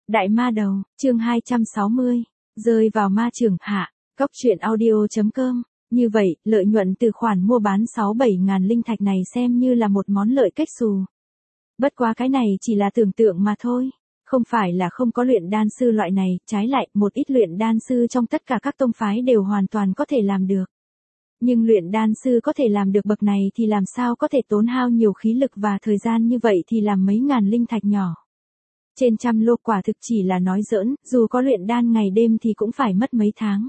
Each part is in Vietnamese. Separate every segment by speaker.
Speaker 1: Đại ma đầu, chương 260, rơi vào ma trường hạ, Cốc truyện audio.com. Như vậy, lợi nhuận từ khoản mua bán 6-7 ngàn linh thạch này xem như là một món lợi cách xù. Bất quá cái này chỉ là tưởng tượng mà thôi. Không phải là không có luyện đan sư loại này, trái lại, một ít luyện đan sư trong tất cả các tông phái đều hoàn toàn có thể làm được. Nhưng luyện đan sư có thể làm được bậc này thì làm sao có thể tốn hao nhiều khí lực và thời gian như vậy thì làm mấy ngàn linh thạch nhỏ. Trên trăm lô quả thực chỉ là nói giỡn, dù có luyện đan ngày đêm thì cũng phải mất mấy tháng.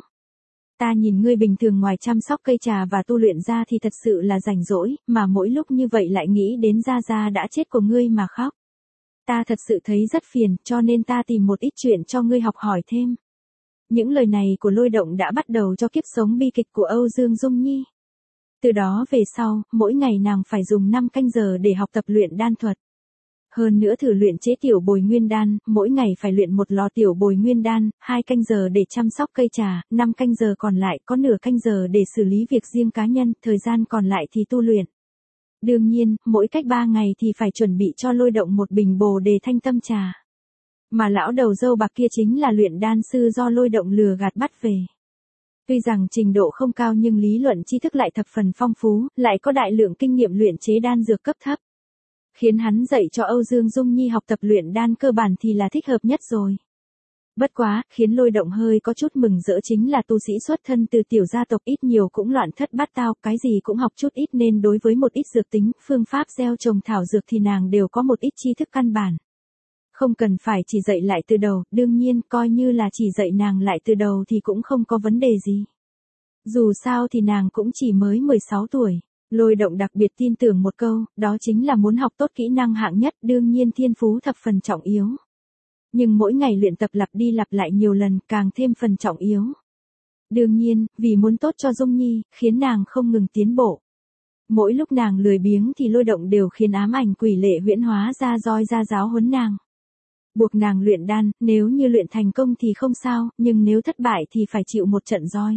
Speaker 1: Ta nhìn ngươi bình thường ngoài chăm sóc cây trà và tu luyện ra thì thật sự là rảnh rỗi, mà mỗi lúc như vậy lại nghĩ đến Gia Gia đã chết của ngươi mà khóc. Ta thật sự thấy rất phiền, cho nên ta tìm một ít chuyện cho ngươi học hỏi thêm. Những lời này của Lôi Động đã bắt đầu cho kiếp sống bi kịch của Âu Dương Dung Nhi. Từ đó về sau, mỗi ngày nàng phải dùng 5 canh giờ để học tập luyện đan thuật. Hơn nữa thử luyện chế tiểu bồi nguyên đan, mỗi ngày phải luyện một lò tiểu bồi nguyên đan, 2 canh giờ để chăm sóc cây trà, 5 canh giờ còn lại có nửa canh giờ để xử lý việc riêng cá nhân, thời gian còn lại thì tu luyện. Đương nhiên, mỗi cách 3 ngày thì phải chuẩn bị cho Lôi Động một bình bồ đề thanh tâm trà. Mà lão đầu râu bạc kia chính là luyện đan sư do Lôi Động lừa gạt bắt về. Tuy rằng trình độ không cao nhưng lý luận tri thức lại thập phần phong phú, lại có đại lượng kinh nghiệm luyện chế đan dược cấp thấp. Khiến hắn dạy cho Âu Dương Dung Nhi học tập luyện đan cơ bản thì là thích hợp nhất rồi. Bất quá, khiến Lôi Động hơi có chút mừng rỡ chính là tu sĩ xuất thân từ tiểu gia tộc ít nhiều cũng loạn thất bát tao, cái gì cũng học chút ít nên đối với một ít dược tính, phương pháp gieo trồng thảo dược thì nàng đều có một ít tri thức căn bản. Không cần phải chỉ dạy lại từ đầu, đương nhiên coi như là chỉ dạy nàng lại từ đầu thì cũng không có vấn đề gì. Dù sao thì nàng cũng chỉ mới 16 tuổi. Lôi Động đặc biệt tin tưởng một câu, đó chính là muốn học tốt kỹ năng hạng nhất, đương nhiên thiên phú thập phần trọng yếu. Nhưng mỗi ngày luyện tập lặp đi lặp lại nhiều lần càng thêm phần trọng yếu. Đương nhiên, vì muốn tốt cho Dung Nhi, khiến nàng không ngừng tiến bộ. Mỗi lúc nàng lười biếng thì Lôi Động đều khiến ám ảnh quỷ lệ huyễn hóa ra roi ra giáo huấn nàng. Buộc nàng luyện đan, nếu như luyện thành công thì không sao, nhưng nếu thất bại thì phải chịu một trận roi.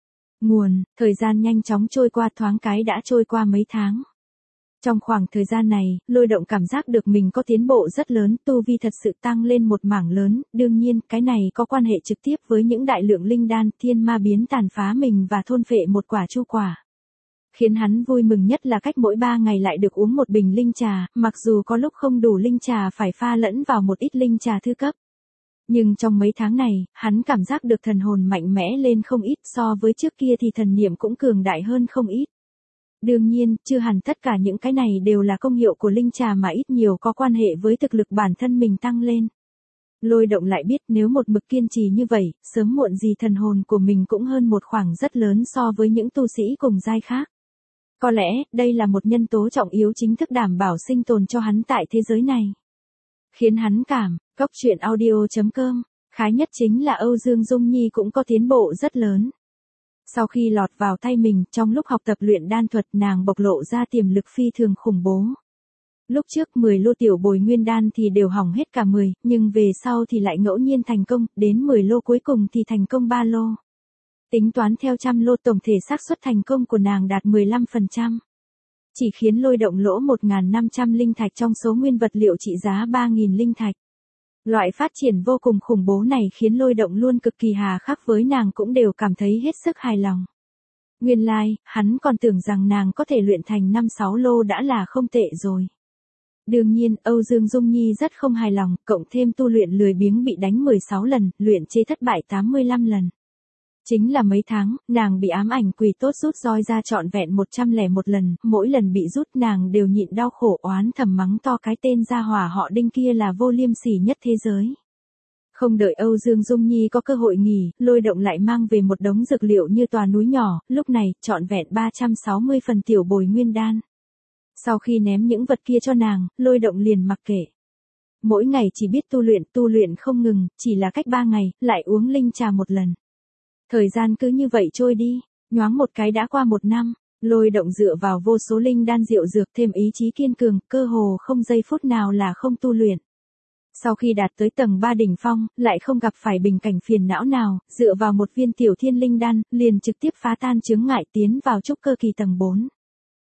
Speaker 1: Thời gian nhanh chóng trôi qua, thoáng cái đã trôi qua mấy tháng. Trong khoảng thời gian này, Lôi Động cảm giác được mình có tiến bộ rất lớn, tu vi thật sự tăng lên một mảng lớn, đương nhiên, cái này có quan hệ trực tiếp với những đại lượng linh đan, thiên ma biến tàn phá mình và thôn phệ một quả chu quả. Khiến hắn vui mừng nhất là cách mỗi 3 ngày lại được uống một bình linh trà, mặc dù có lúc không đủ linh trà phải pha lẫn vào một ít linh trà thứ cấp. Nhưng trong mấy tháng này, hắn cảm giác được thần hồn mạnh mẽ lên không ít, so với trước kia thì thần niệm cũng cường đại hơn không ít. Đương nhiên, chưa hẳn tất cả những cái này đều là công hiệu của linh trà mà ít nhiều có quan hệ với thực lực bản thân mình tăng lên. Lôi Động lại biết nếu một mực kiên trì như vậy, sớm muộn gì thần hồn của mình cũng hơn một khoảng rất lớn so với những tu sĩ cùng giai khác. Có lẽ, đây là một nhân tố trọng yếu chính thức đảm bảo sinh tồn cho hắn tại thế giới này. Khiến hắn cảm, Cốc truyện audio.com, khái nhất chính là Âu Dương Dung Nhi cũng có tiến bộ rất lớn. Sau khi lọt vào tay mình, trong lúc học tập luyện đan thuật nàng bộc lộ ra tiềm lực phi thường khủng bố. Lúc trước 10 lô tiểu bồi nguyên đan thì đều hỏng hết cả 10, nhưng về sau thì lại ngẫu nhiên thành công, đến 10 lô cuối cùng thì thành công 3 lô. Tính toán theo trăm lô tổng thể xác suất thành công của nàng đạt 15%. Chỉ khiến Lôi Động lỗ 1.500 linh thạch trong số nguyên vật liệu trị giá 3.000 linh thạch. Loại phát triển vô cùng khủng bố này khiến Lôi Động luôn cực kỳ hà khắc với nàng cũng đều cảm thấy hết sức hài lòng. Nguyên lai, hắn còn tưởng rằng nàng có thể luyện thành 5-6 lô đã là không tệ rồi. Đương nhiên, Âu Dương Dung Nhi rất không hài lòng, cộng thêm tu luyện lười biếng bị đánh 16 lần, luyện chế thất bại 85 lần. Chính là mấy tháng, nàng bị ám ảnh quỷ tốt rút roi ra trọn vẹn 101 lần, mỗi lần bị rút nàng đều nhịn đau khổ oán thầm mắng to cái tên gia hỏa họ Đinh kia là vô liêm sỉ nhất thế giới. Không đợi Âu Dương Dung Nhi có cơ hội nghỉ, Lôi Động lại mang về một đống dược liệu như tòa núi nhỏ, lúc này, trọn vẹn 360 phần tiểu bồi nguyên đan. Sau khi ném những vật kia cho nàng, Lôi Động liền mặc kệ. Mỗi ngày chỉ biết tu luyện không ngừng, chỉ là cách 3 ngày, lại uống linh trà một lần. Thời gian cứ như vậy trôi đi, nhoáng một cái đã qua 1 năm, Lôi Động dựa vào vô số linh đan diệu dược thêm ý chí kiên cường, cơ hồ không giây phút nào là không tu luyện. Sau khi đạt tới tầng 3 đỉnh phong, lại không gặp phải bình cảnh phiền não nào, dựa vào một viên tiểu thiên linh đan, liền trực tiếp phá tan chướng ngại tiến vào trúc cơ kỳ tầng 4.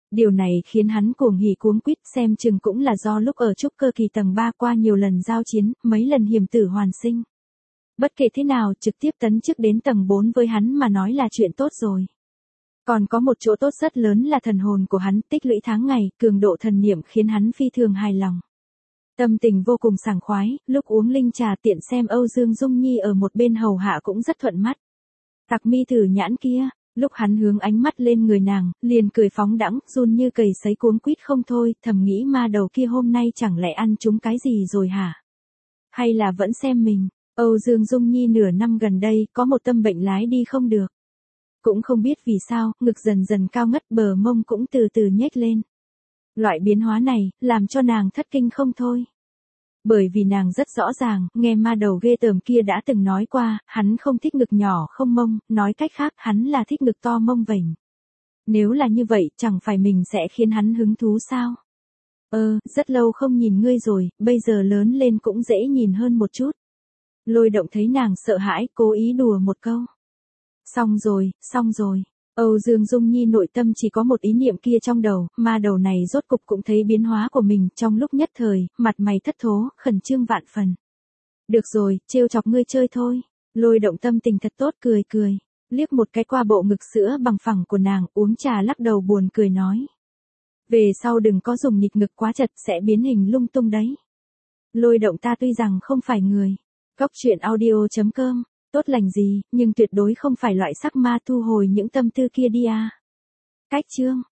Speaker 1: Điều này khiến hắn cuồng hỉ cuống quýt, xem chừng cũng là do lúc ở trúc cơ kỳ tầng 3 qua nhiều lần giao chiến, mấy lần hiểm tử hoàn sinh. Bất kể thế nào, trực tiếp tấn chức đến tầng 4 với hắn mà nói là chuyện tốt rồi. Còn có một chỗ tốt rất lớn là thần hồn của hắn tích lũy tháng ngày, cường độ thần niệm khiến hắn phi thường hài lòng. Tâm tình vô cùng sảng khoái, lúc uống linh trà tiện xem Âu Dương Dung Nhi ở một bên hầu hạ cũng rất thuận mắt. Tặc mi thử nhãn kia, lúc hắn hướng ánh mắt lên người nàng, liền cười phóng đãng, run như cầy sấy cuống quýt không thôi, thầm nghĩ ma đầu kia hôm nay chẳng lẽ ăn trúng cái gì rồi hả? Hay là vẫn xem mình? Âu Dương Dung Nhi nửa năm gần đây có một tâm bệnh lái đi không được. Cũng không biết vì sao, ngực dần dần cao ngất, bờ mông cũng từ từ nhếch lên. Loại biến hóa này, làm cho nàng thất kinh không thôi. Bởi vì nàng rất rõ ràng, nghe ma đầu ghê tởm kia đã từng nói qua, hắn không thích ngực nhỏ không mông, nói cách khác hắn là thích ngực to mông vểnh. Nếu là như vậy, chẳng phải mình sẽ khiến hắn hứng thú sao? Rất lâu không nhìn ngươi rồi, bây giờ lớn lên cũng dễ nhìn hơn một chút. Lôi Động thấy nàng sợ hãi, cố ý đùa một câu. Xong rồi. Âu Dương Dung Nhi nội tâm chỉ có một ý niệm kia trong đầu, ma đầu này rốt cục cũng thấy biến hóa của mình, trong lúc nhất thời, mặt mày thất thố, khẩn trương vạn phần. Được rồi, trêu chọc ngươi chơi thôi. Lôi Động tâm tình thật tốt, cười, liếc một cái qua bộ ngực sữa bằng phẳng của nàng, uống trà lắc đầu buồn cười nói. Về sau đừng có dùng nhịp ngực quá chật, sẽ biến hình lung tung đấy. Lôi Động ta tuy rằng không phải người. Cóc truyện audio.com, tốt lành gì, nhưng tuyệt đối không phải loại sắc ma thu hồi những tâm tư kia đi à. Cách chương.